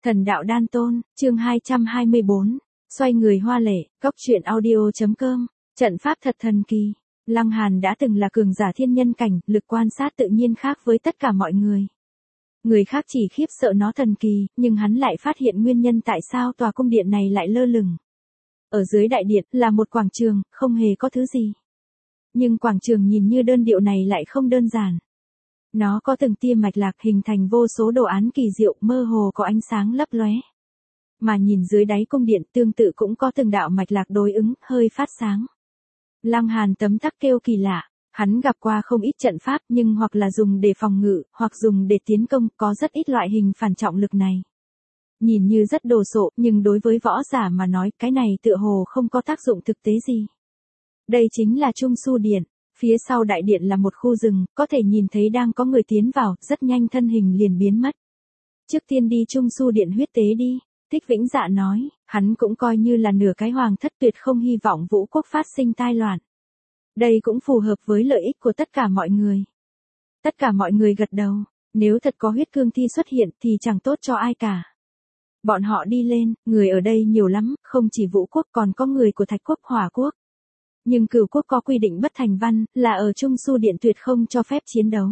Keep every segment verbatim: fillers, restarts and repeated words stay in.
Thần đạo đan tôn, chương hai trăm hai mươi bốn, xoay người hoa lệ, cốc truyện audio.com, trận pháp thật thần kỳ. Lăng Hàn đã từng là cường giả thiên nhân cảnh, lực quan sát tự nhiên khác với tất cả mọi người. Người khác chỉ khiếp sợ nó thần kỳ, nhưng hắn lại phát hiện nguyên nhân tại sao tòa cung điện này lại lơ lửng. Ở dưới đại điện là một quảng trường, không hề có thứ gì. Nhưng quảng trường nhìn như đơn điệu này lại không đơn giản. Nó có từng tia mạch lạc hình thành vô số đồ án kỳ diệu, mơ hồ có ánh sáng lấp lóe. Mà nhìn dưới đáy cung điện tương tự cũng có từng đạo mạch lạc đối ứng, hơi phát sáng. Lăng Hàn tấm tắc kêu kỳ lạ, hắn gặp qua không ít trận pháp nhưng hoặc là dùng để phòng ngự, hoặc dùng để tiến công, có rất ít loại hình phản trọng lực này. Nhìn như rất đồ sộ, nhưng đối với võ giả mà nói, cái này tựa hồ không có tác dụng thực tế gì. Đây chính là Trung Su Điện. Phía sau đại điện là một khu rừng, có thể nhìn thấy đang có người tiến vào, rất nhanh thân hình liền biến mất. Trước tiên đi Trung Su Điện huyết tế đi, Thích Vĩnh Dạ nói, hắn cũng coi như là nửa cái hoàng thất, tuyệt không hy vọng vũ quốc phát sinh tai loạn. Đây cũng phù hợp với lợi ích của tất cả mọi người. Tất cả mọi người gật đầu, nếu thật có huyết cương thi xuất hiện thì chẳng tốt cho ai cả. Bọn họ đi lên, người ở đây nhiều lắm, không chỉ vũ quốc còn có người của Thạch quốc, Hỏa quốc. Nhưng Cửu quốc có quy định bất thành văn, là ở Trung Su Điện tuyệt không cho phép chiến đấu.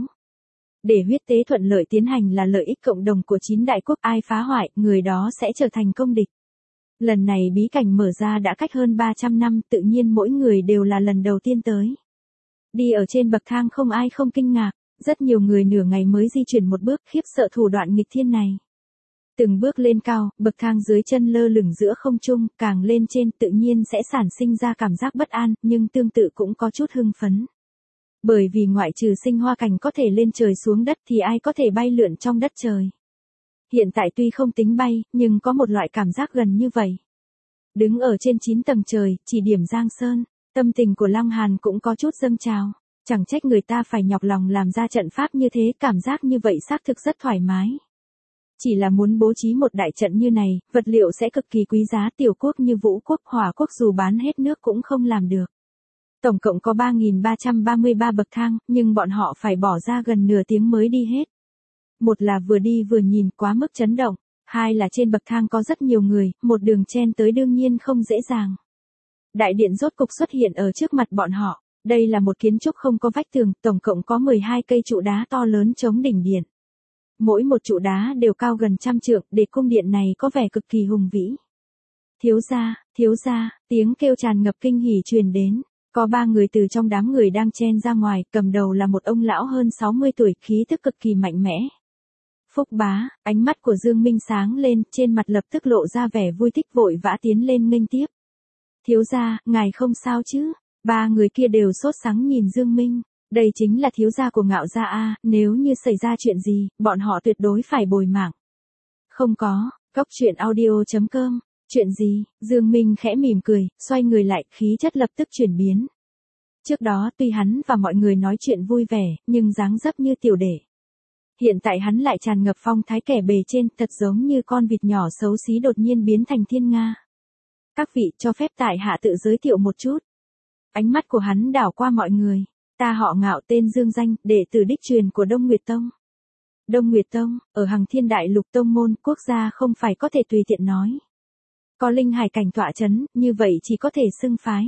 Để huyết tế thuận lợi tiến hành là lợi ích cộng đồng của chín đại quốc, ai phá hoại, người đó sẽ trở thành công địch. Lần này bí cảnh mở ra đã cách hơn ba trăm năm, tự nhiên mỗi người đều là lần đầu tiên tới. Đi ở trên bậc thang không ai không kinh ngạc, rất nhiều người nửa ngày mới di chuyển một bước, khiếp sợ thủ đoạn nghịch thiên này. Từng bước lên cao, bậc thang dưới chân lơ lửng giữa không trung, càng lên trên tự nhiên sẽ sản sinh ra cảm giác bất an, nhưng tương tự cũng có chút hưng phấn. Bởi vì ngoại trừ sinh hoa cảnh có thể lên trời xuống đất thì ai có thể bay lượn trong đất trời. Hiện tại tuy không tính bay, nhưng có một loại cảm giác gần như vậy. Đứng ở trên chín tầng trời, chỉ điểm Giang Sơn, tâm tình của Lăng Hàn cũng có chút dâng trào. Chẳng trách người ta phải nhọc lòng làm ra trận pháp như thế, cảm giác như vậy xác thực rất thoải mái. Chỉ là muốn bố trí một đại trận như này, vật liệu sẽ cực kỳ quý giá, tiểu quốc như Vũ quốc, Hỏa quốc dù bán hết nước cũng không làm được. Tổng cộng có ba nghìn ba trăm ba mươi ba bậc thang, nhưng bọn họ phải bỏ ra gần nửa tiếng mới đi hết. Một là vừa đi vừa nhìn quá mức chấn động, hai là trên bậc thang có rất nhiều người, một đường chen tới đương nhiên không dễ dàng. Đại điện rốt cục xuất hiện ở trước mặt bọn họ, đây là một kiến trúc không có vách tường, tổng cộng có mười hai cây trụ đá to lớn chống đỉnh điện. Mỗi một trụ đá đều cao gần trăm trượng, để cung điện này có vẻ cực kỳ hùng vĩ. Thiếu gia, thiếu gia, tiếng kêu tràn ngập kinh hỉ truyền đến. Có ba người từ trong đám người đang chen ra ngoài, cầm đầu là một ông lão hơn sáu mươi tuổi, khí tức cực kỳ mạnh mẽ. Phúc bá, ánh mắt của Dương Minh sáng lên, trên mặt lập tức lộ ra vẻ vui thích, vội vã tiến lên nghênh tiếp. Thiếu gia, ngài không sao chứ? Ba người kia đều sốt sắng nhìn Dương Minh. Đây chính là thiếu gia của Ngạo gia a, nếu như xảy ra chuyện gì, bọn họ tuyệt đối phải bồi mạng. Không có, cốc truyện audio.com, chuyện gì? Dương Minh khẽ mỉm cười, xoay người lại, khí chất lập tức chuyển biến. Trước đó tuy hắn và mọi người nói chuyện vui vẻ, nhưng dáng dấp như tiểu đệ. Hiện tại hắn lại tràn ngập phong thái kẻ bề trên, thật giống như con vịt nhỏ xấu xí đột nhiên biến thành thiên nga. Các vị cho phép tại hạ tự giới thiệu một chút. Ánh mắt của hắn đảo qua mọi người. Ta họ Ngạo, tên Dương Danh, đệ tử đích truyền của Đông Nguyệt Tông. Đông Nguyệt Tông, ở Hằng Thiên Đại Lục tông môn, quốc gia không phải có thể tùy tiện nói. Có linh hải cảnh tọa chấn, như vậy chỉ có thể xưng phái.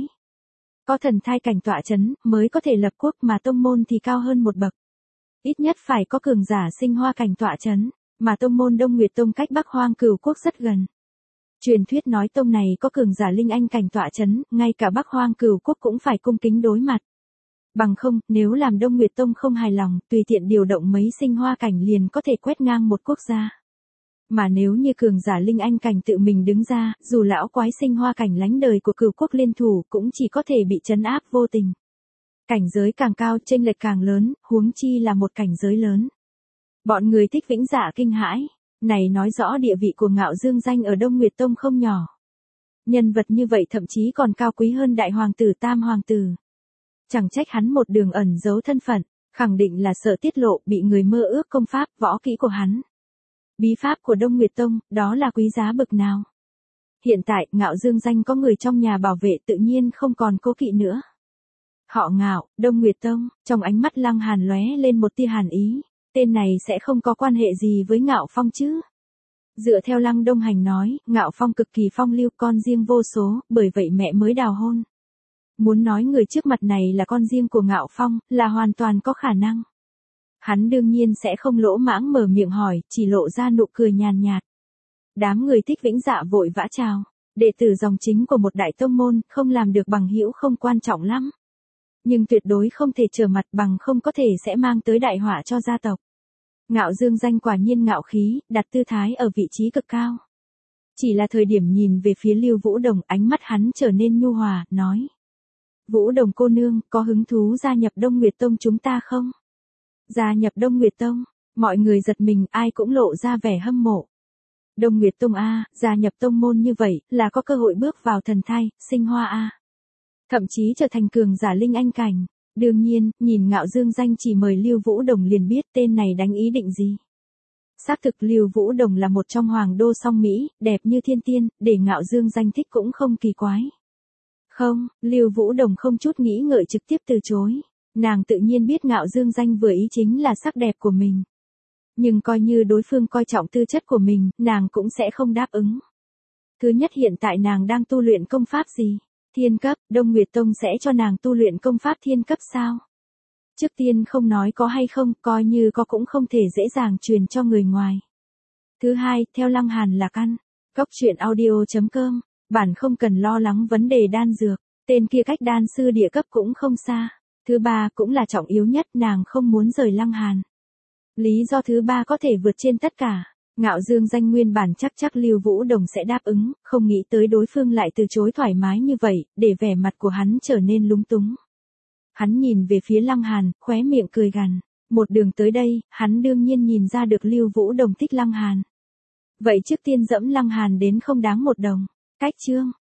Có thần thai cảnh tọa chấn, mới có thể lập quốc, mà tông môn thì cao hơn một bậc. Ít nhất phải có cường giả sinh hoa cảnh tọa chấn, mà tông môn Đông Nguyệt Tông cách Bắc Hoang Cửu quốc rất gần. Truyền thuyết nói tông này có cường giả linh anh cảnh tọa chấn, ngay cả Bắc Hoang Cửu quốc cũng phải cung kính đối mặt. Bằng không, nếu làm Đông Nguyệt Tông không hài lòng, tùy tiện điều động mấy sinh hoa cảnh liền có thể quét ngang một quốc gia. Mà nếu như cường giả linh anh cảnh tự mình đứng ra, dù lão quái sinh hoa cảnh lánh đời của Cửu quốc liên thủ cũng chỉ có thể bị trấn áp vô tình. Cảnh giới càng cao, chênh lệch càng lớn, huống chi là một cảnh giới lớn. Bọn người Thích Vĩnh Dạ kinh hãi, này nói rõ địa vị của Ngạo Dương Danh ở Đông Nguyệt Tông không nhỏ. Nhân vật như vậy thậm chí còn cao quý hơn đại hoàng tử Tam hoàng tử. Chẳng trách hắn một đường ẩn giấu thân phận, khẳng định là sợ tiết lộ, bị người mơ ước công pháp, võ kỹ của hắn. Bí pháp của Đông Nguyệt Tông, đó là quý giá bậc nào. Hiện tại, Ngạo Dương Danh có người trong nhà bảo vệ, tự nhiên không còn cố kỵ nữa. Họ Ngạo, Đông Nguyệt Tông, trong ánh mắt Lăng Hàn lóe lên một tia hàn ý, tên này sẽ không có quan hệ gì với Ngạo Phong chứ. Dựa theo Lăng Đông Hành nói, Ngạo Phong cực kỳ phong lưu, con riêng vô số, bởi vậy mẹ mới đào hôn. Muốn nói người trước mặt này là con riêng của Ngạo Phong, là hoàn toàn có khả năng. Hắn đương nhiên sẽ không lỗ mãng mở miệng hỏi, chỉ lộ ra nụ cười nhàn nhạt. Đám người Thích Vĩnh Dạ vội vã chào. Đệ tử dòng chính của một đại tông môn, không làm được bằng hữu không quan trọng lắm. Nhưng tuyệt đối không thể trở mặt, bằng không có thể sẽ mang tới đại họa cho gia tộc. Ngạo Dương Danh quả nhiên ngạo khí, đặt tư thái ở vị trí cực cao. Chỉ là thời điểm nhìn về phía Lưu Vũ Đồng, ánh mắt hắn trở nên nhu hòa, nói. Vũ Đồng cô nương, có hứng thú gia nhập Đông Nguyệt Tông chúng ta không? Gia nhập Đông Nguyệt Tông, mọi người giật mình, ai cũng lộ ra vẻ hâm mộ. Đông Nguyệt Tông A, gia nhập tông môn như vậy, là có cơ hội bước vào thần thai, sinh hoa A. Thậm chí trở thành cường giả linh anh cảnh. Đương nhiên, nhìn Ngạo Dương Danh chỉ mời Lưu Vũ Đồng liền biết tên này đánh ý định gì. Xác thực Lưu Vũ Đồng là một trong hoàng đô song Mỹ, đẹp như thiên tiên, để Ngạo Dương Danh thích cũng không kỳ quái. Không, Lưu Vũ Đồng không chút nghĩ ngợi trực tiếp từ chối. Nàng tự nhiên biết Ngạo Dương Danh vừa ý chính là sắc đẹp của mình. Nhưng coi như đối phương coi trọng tư chất của mình, nàng cũng sẽ không đáp ứng. Thứ nhất hiện tại nàng đang tu luyện công pháp gì? Thiên cấp, Đông Nguyệt Tông sẽ cho nàng tu luyện công pháp thiên cấp sao? Trước tiên không nói có hay không, coi như có cũng không thể dễ dàng truyền cho người ngoài. Thứ hai, theo Lăng Hàn là căn. Cốc truyện audio chấm com, bản không cần lo lắng vấn đề đan dược, tên kia cách đan sư địa cấp cũng không xa. Thứ ba cũng là trọng yếu nhất, nàng không muốn rời Lăng Hàn. Lý do thứ ba có thể vượt trên tất cả. Ngạo Dương Danh nguyên bản chắc chắc Lưu Vũ Đồng sẽ đáp ứng, không nghĩ tới đối phương lại từ chối thoải mái như vậy, để vẻ mặt của hắn trở nên lúng túng. Hắn nhìn về phía Lăng Hàn, khóe miệng cười gằn. Một đường tới đây, hắn đương nhiên nhìn ra được Lưu Vũ Đồng thích Lăng Hàn. Vậy trước tiên dẫm Lăng Hàn đến không đáng một đồng. Cách chương.